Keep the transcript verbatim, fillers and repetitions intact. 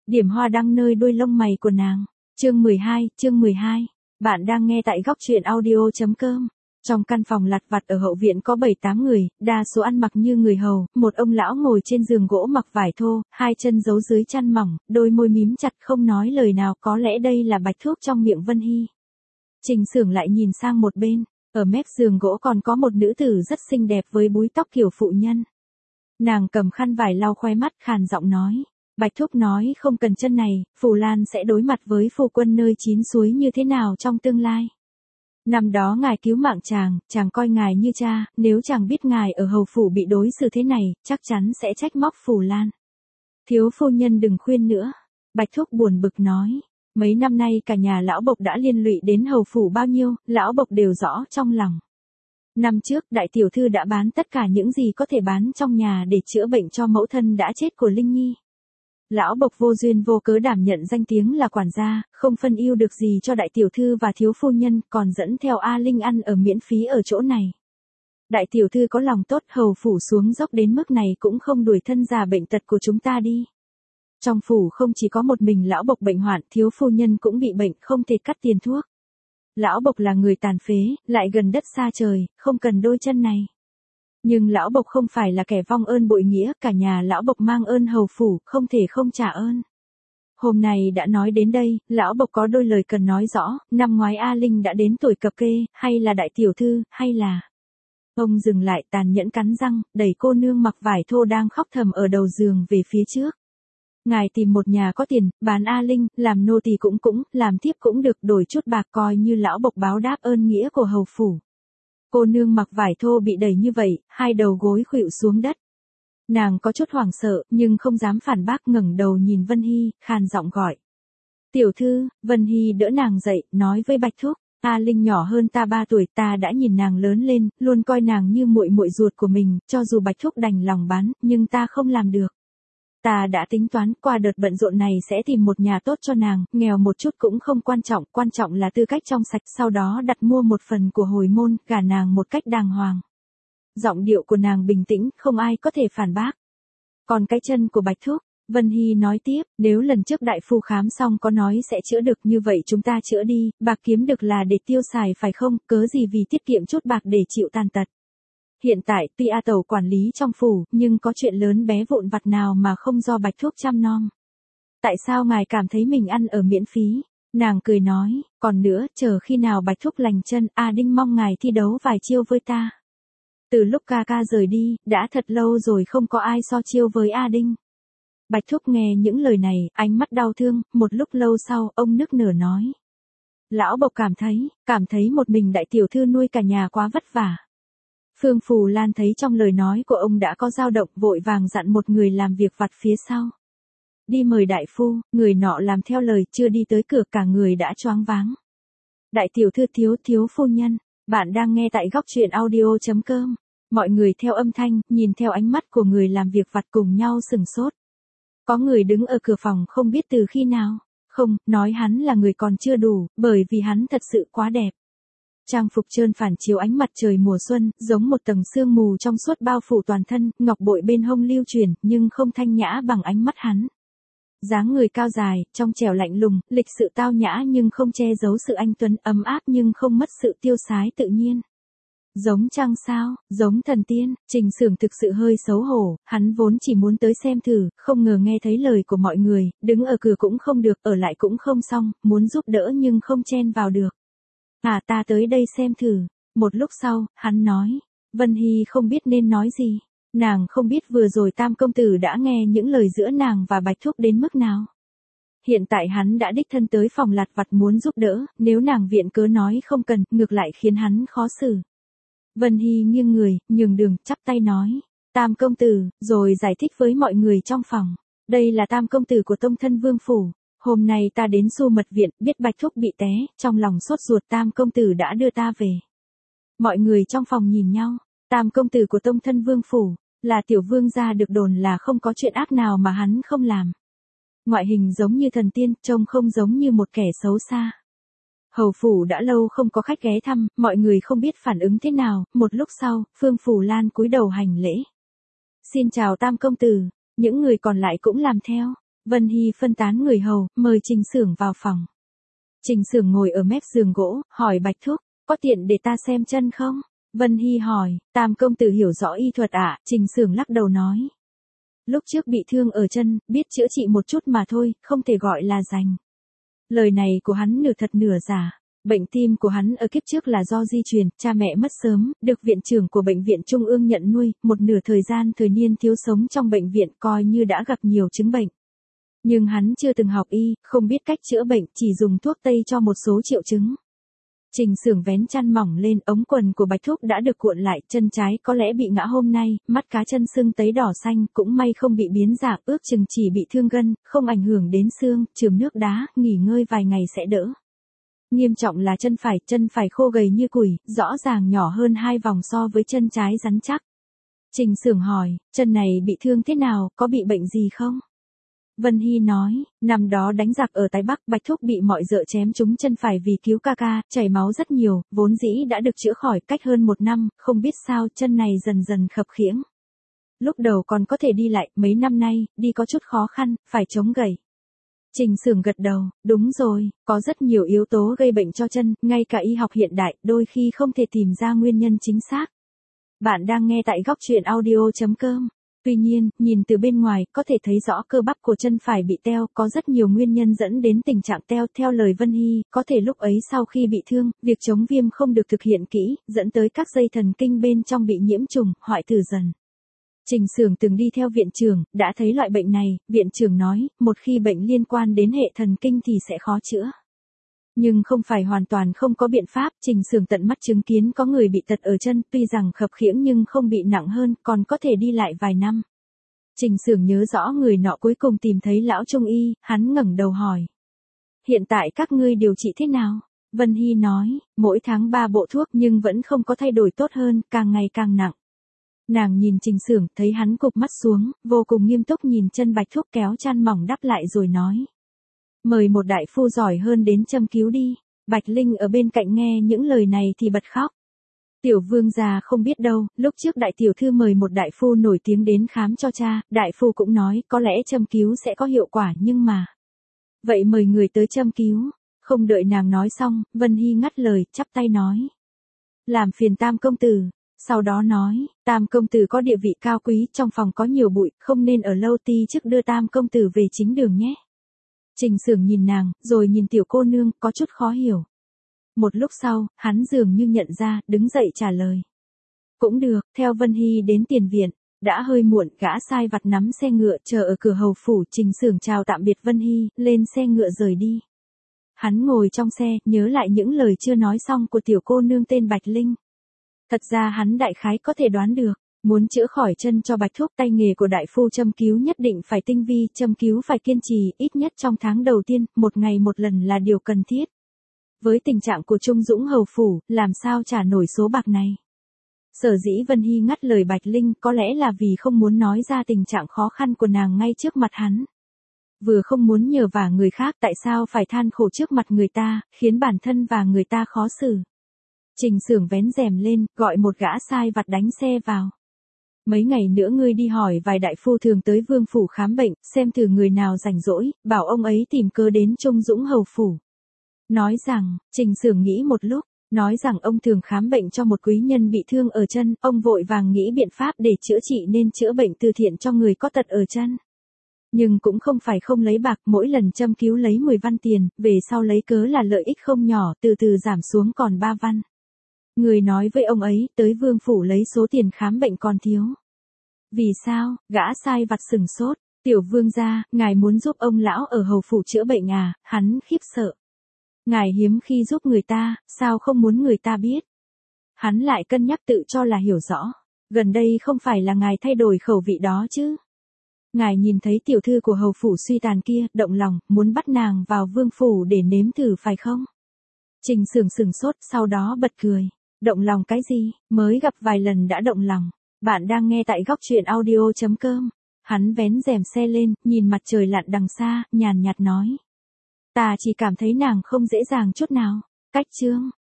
Điểm hoa đăng nơi đuôi lông mày của nàng. Chương mười hai, chương mười hai. Bạn đang nghe tại góc truyện audio chấm com. Trong căn phòng lặt vặt ở hậu viện có bảy tám người, đa số ăn mặc như người hầu, một ông lão ngồi trên giường gỗ mặc vải thô, hai chân giấu dưới chăn mỏng, đôi môi mím chặt không nói lời nào, có lẽ đây là bạch thuốc trong miệng Vân Hy. Trình Xưởng lại nhìn sang một bên, ở mép giường gỗ còn có một nữ tử rất xinh đẹp với búi tóc kiểu phụ nhân. Nàng cầm khăn vải lau khóe mắt, khàn giọng nói. Bạch Thúc nói không cần chân này, Phù Lan sẽ đối mặt với phu quân nơi chín suối như thế nào trong tương lai. Năm đó ngài cứu mạng chàng, chàng coi ngài như cha, nếu chàng biết ngài ở hầu phủ bị đối xử thế này, chắc chắn sẽ trách móc Phù Lan. Thiếu phu nhân đừng khuyên nữa. Bạch Thúc buồn bực nói. Mấy năm nay cả nhà lão Bộc đã liên lụy đến hầu phủ bao nhiêu, lão Bộc đều rõ trong lòng. Năm trước, đại tiểu thư đã bán tất cả những gì có thể bán trong nhà để chữa bệnh cho mẫu thân đã chết của Linh Nhi. Lão Bộc vô duyên vô cớ đảm nhận danh tiếng là quản gia, không phân ưu được gì cho đại tiểu thư và thiếu phu nhân, còn dẫn theo A Linh ăn ở miễn phí ở chỗ này. Đại tiểu thư có lòng tốt, hầu phủ xuống dốc đến mức này cũng không đuổi thân già bệnh tật của chúng ta đi. Trong phủ không chỉ có một mình lão Bộc bệnh hoạn, thiếu phu nhân cũng bị bệnh, không thể cắt tiền thuốc. Lão Bộc là người tàn phế, lại gần đất xa trời, không cần đôi chân này. Nhưng lão Bộc không phải là kẻ vong ơn bội nghĩa, cả nhà lão Bộc mang ơn hầu phủ, không thể không trả ơn. Hôm nay đã nói đến đây, lão Bộc có đôi lời cần nói rõ, năm ngoái A Linh đã đến tuổi cập kê, hay là đại tiểu thư, hay là... Ông dừng lại, tàn nhẫn cắn răng, đẩy cô nương mặc vải thô đang khóc thầm ở đầu giường về phía trước. Ngài tìm một nhà có tiền, bán A Linh, làm nô tỳ cũng cũng, làm thiếp cũng được, đổi chút bạc coi như lão Bộc báo đáp ơn nghĩa của hầu phủ. Cô nương mặc vải thô bị đẩy như vậy, hai đầu gối khuỵu xuống đất. Nàng có chút hoảng sợ, nhưng không dám phản bác, ngẩng đầu nhìn Vân Hy, khàn giọng gọi. Tiểu thư. Vân Hy đỡ nàng dậy, nói với Bạch Thúc, A Linh nhỏ hơn ta ba tuổi, ta đã nhìn nàng lớn lên, luôn coi nàng như muội muội ruột của mình, cho dù Bạch Thúc đành lòng bán, nhưng ta không làm được. Ta đã tính toán, qua đợt bận rộn này sẽ tìm một nhà tốt cho nàng, nghèo một chút cũng không quan trọng, quan trọng là tư cách trong sạch, sau đó đặt mua một phần của hồi môn, gả nàng một cách đàng hoàng. Giọng điệu của nàng bình tĩnh, không ai có thể phản bác. Còn cái chân của Bạch Thúc, Vân Hy nói tiếp, nếu lần trước đại phu khám xong có nói sẽ chữa được, như vậy chúng ta chữa đi, bạc kiếm được là để tiêu xài phải không, cớ gì vì tiết kiệm chút bạc để chịu tàn tật. Hiện tại, tuy A Tẩu quản lý trong phủ, nhưng có chuyện lớn bé vụn vặt nào mà không do Bạch Thúc chăm nom. Tại sao ngài cảm thấy mình ăn ở miễn phí? Nàng cười nói, còn nữa, chờ khi nào Bạch Thúc lành chân, A Đinh mong ngài thi đấu vài chiêu với ta. Từ lúc ca ca rời đi, đã thật lâu rồi không có ai so chiêu với A Đinh. Bạch Thúc nghe những lời này, ánh mắt đau thương, một lúc lâu sau, ông nức nở nói. Lão Bộc cảm thấy, cảm thấy một mình đại tiểu thư nuôi cả nhà quá vất vả. Phương Phù Lan thấy trong lời nói của ông đã có dao động, vội vàng dặn một người làm việc vặt phía sau. Đi mời đại phu, người nọ làm theo lời, chưa đi tới cửa cả người đã choáng váng. Đại tiểu thư thiếu thiếu phu nhân, bạn đang nghe tại góc truyện audio chấm com. Mọi người theo âm thanh, nhìn theo ánh mắt của người làm việc vặt cùng nhau sừng sốt. Có người đứng ở cửa phòng không biết từ khi nào, không, nói hắn là người còn chưa đủ, bởi vì hắn thật sự quá đẹp. Trang phục trơn phản chiếu ánh mặt trời mùa xuân, giống một tầng sương mù trong suốt bao phủ toàn thân, ngọc bội bên hông lưu chuyển, nhưng không thanh nhã bằng ánh mắt hắn. Dáng người cao dài, trong trẻo lạnh lùng, lịch sự tao nhã nhưng không che giấu sự anh tuấn, ấm áp nhưng không mất sự tiêu sái tự nhiên. Giống trăng sao, giống thần tiên, Trình Xưởng thực sự hơi xấu hổ, hắn vốn chỉ muốn tới xem thử, không ngờ nghe thấy lời của mọi người, đứng ở cửa cũng không được, ở lại cũng không xong, muốn giúp đỡ nhưng không chen vào được. À ta tới đây xem thử. Một lúc sau, hắn nói. Vân Hy không biết nên nói gì. Nàng không biết vừa rồi Tam công tử đã nghe những lời giữa nàng và Bạch Thúc đến mức nào. Hiện tại hắn đã đích thân tới phòng lặt vặt muốn giúp đỡ, nếu nàng viện cớ nói không cần, ngược lại khiến hắn khó xử. Vân Hy nghiêng người, nhường đường, chắp tay nói. Tam công tử, rồi giải thích với mọi người trong phòng. Đây là Tam công tử của Tông Thân Vương phủ. Hôm nay ta đến Xu Mật viện, biết Bạch Thúc bị té, trong lòng sốt ruột, Tam công tử đã đưa ta về. Mọi người trong phòng nhìn nhau, Tam công tử của Tông Thân Vương phủ, là tiểu vương gia được đồn là không có chuyện ác nào mà hắn không làm. Ngoại hình giống như thần tiên, trông không giống như một kẻ xấu xa. Hầu phủ đã lâu không có khách ghé thăm, mọi người không biết phản ứng thế nào, một lúc sau, Phương Phù Lan cúi đầu hành lễ. Xin chào Tam công tử, những người còn lại cũng làm theo. Vân Hy phân tán người hầu, mời Trình Xưởng vào phòng. Trình Xưởng ngồi ở mép giường gỗ, hỏi Bạch Thúc, có tiện để ta xem chân không? Vân Hy hỏi, Tam công tử hiểu rõ y thuật ạ, à? Trình Xưởng lắc đầu nói. Lúc trước bị thương ở chân, biết chữa trị một chút mà thôi, không thể gọi là rành. Lời này của hắn nửa thật nửa giả. Bệnh tim của hắn ở kiếp trước là do di truyền, cha mẹ mất sớm, được viện trưởng của bệnh viện Trung ương nhận nuôi, một nửa thời gian thời niên thiếu sống trong bệnh viện coi như đã gặp nhiều chứng bệnh. Nhưng hắn chưa từng học y, không biết cách chữa bệnh, chỉ dùng thuốc tây cho một số triệu chứng. Trình Xưởng vén chăn mỏng lên, ống quần của Bạch Thúc đã được cuộn lại, chân trái có lẽ bị ngã hôm nay, mắt cá chân sưng tấy đỏ xanh, cũng may không bị biến dạng, ước chừng chỉ bị thương gân, không ảnh hưởng đến xương, chườm nước đá, nghỉ ngơi vài ngày sẽ đỡ. Nghiêm trọng là chân phải, chân phải khô gầy như củi, rõ ràng nhỏ hơn hai vòng so với chân trái rắn chắc. Trình Xưởng hỏi, chân này bị thương thế nào, có bị bệnh gì không? Vân Hy nói, năm đó đánh giặc ở Tái Bắc, Bạch Thúc bị mọi dợ chém trúng chân phải vì cứu ca ca, chảy máu rất nhiều, vốn dĩ đã được chữa khỏi cách hơn một năm, không biết sao chân này dần dần khập khiễng. Lúc đầu còn có thể đi lại, mấy năm nay, đi có chút khó khăn, phải chống gậy. Trình Xưởng gật đầu, đúng rồi, có rất nhiều yếu tố gây bệnh cho chân, ngay cả y học hiện đại, đôi khi không thể tìm ra nguyên nhân chính xác. Bạn đang nghe tại góc truyện audio chấm com. Tuy nhiên, nhìn từ bên ngoài, có thể thấy rõ cơ bắp của chân phải bị teo, có rất nhiều nguyên nhân dẫn đến tình trạng teo. Theo lời Vân Hy, có thể lúc ấy sau khi bị thương, việc chống viêm không được thực hiện kỹ, dẫn tới các dây thần kinh bên trong bị nhiễm trùng, hoại tử dần. Trình Xưởng từng đi theo viện trưởng, đã thấy loại bệnh này, viện trưởng nói, một khi bệnh liên quan đến hệ thần kinh thì sẽ khó chữa. Nhưng không phải hoàn toàn không có biện pháp, Trình Xưởng tận mắt chứng kiến có người bị tật ở chân, tuy rằng khập khiễng nhưng không bị nặng hơn, còn có thể đi lại vài năm. Trình Xưởng nhớ rõ người nọ cuối cùng tìm thấy lão trung y, hắn ngẩng đầu hỏi. Hiện tại các ngươi điều trị thế nào? Vân Hy nói, mỗi tháng ba bộ thuốc nhưng vẫn không có thay đổi tốt hơn, càng ngày càng nặng. Nàng nhìn Trình Xưởng, thấy hắn cụp mắt xuống, vô cùng nghiêm túc nhìn chân Bạch Thúc, kéo chăn mỏng đắp lại rồi nói. Mời một đại phu giỏi hơn đến châm cứu đi. Bạch Linh ở bên cạnh nghe những lời này thì bật khóc. Tiểu vương gia không biết đâu, lúc trước đại tiểu thư mời một đại phu nổi tiếng đến khám cho cha, đại phu cũng nói có lẽ châm cứu sẽ có hiệu quả nhưng mà. Vậy mời người tới châm cứu. Không đợi nàng nói xong, Vân Hy ngắt lời, chắp tay nói. Làm phiền Tam công tử. Sau đó nói, Tam công tử có địa vị cao quý, trong phòng có nhiều bụi, không nên ở lâu, ti chức đưa Tam công tử về chính đường nhé. Trình Xưởng nhìn nàng, rồi nhìn tiểu cô nương, có chút khó hiểu. Một lúc sau, hắn dường như nhận ra, đứng dậy trả lời. Cũng được, theo Vân Hy đến tiền viện. Đã hơi muộn, gã sai vặt nắm xe ngựa chờ ở cửa hầu phủ. Trình Xưởng chào tạm biệt Vân Hy, lên xe ngựa rời đi. Hắn ngồi trong xe, nhớ lại những lời chưa nói xong của tiểu cô nương tên Bạch Linh. Thật ra hắn đại khái có thể đoán được. Muốn chữa khỏi chân cho Bạch Thúc, tay nghề của đại phu châm cứu nhất định phải tinh vi, châm cứu phải kiên trì, ít nhất trong tháng đầu tiên, một ngày một lần là điều cần thiết. Với tình trạng của Trung Dũng hầu phủ, làm sao trả nổi số bạc này? Sở dĩ Vân Hy ngắt lời Bạch Linh, có lẽ là vì không muốn nói ra tình trạng khó khăn của nàng ngay trước mặt hắn. Vừa không muốn nhờ vả người khác, tại sao phải than khổ trước mặt người ta, khiến bản thân và người ta khó xử. Trình Xưởng vén rèm lên, gọi một gã sai vặt đánh xe vào. Mấy ngày nữa ngươi đi hỏi vài đại phu thường tới vương phủ khám bệnh, xem thử người nào rảnh rỗi, bảo ông ấy tìm cơ đến Trung Dũng hầu phủ. Nói rằng, Trình Xưởng nghĩ một lúc, nói rằng ông thường khám bệnh cho một quý nhân bị thương ở chân, ông vội vàng nghĩ biện pháp để chữa trị nên chữa bệnh từ thiện cho người có tật ở chân. Nhưng cũng không phải không lấy bạc, mỗi lần châm cứu lấy mười văn tiền, về sau lấy cớ là lợi ích không nhỏ, từ từ giảm xuống còn ba văn. Người nói với ông ấy, tới vương phủ lấy số tiền khám bệnh còn thiếu. Vì sao, gã sai vặt sừng sốt, tiểu vương gia, ngài muốn giúp ông lão ở hầu phủ chữa bệnh à, hắn khiếp sợ. Ngài hiếm khi giúp người ta, sao không muốn người ta biết. Hắn lại cân nhắc tự cho là hiểu rõ, gần đây không phải là ngài thay đổi khẩu vị đó chứ. Ngài nhìn thấy tiểu thư của hầu phủ suy tàn kia, động lòng, muốn bắt nàng vào vương phủ để nếm thử phải không? Trình Xưởng sừng sốt, sau đó bật cười. Động lòng cái gì, mới gặp vài lần đã động lòng. Bạn đang nghe tại góc truyện audio chấm com. Hắn vén rèm xe lên, nhìn mặt trời lặn đằng xa, nhàn nhạt nói. Ta chỉ cảm thấy nàng không dễ dàng chút nào. Cách chương.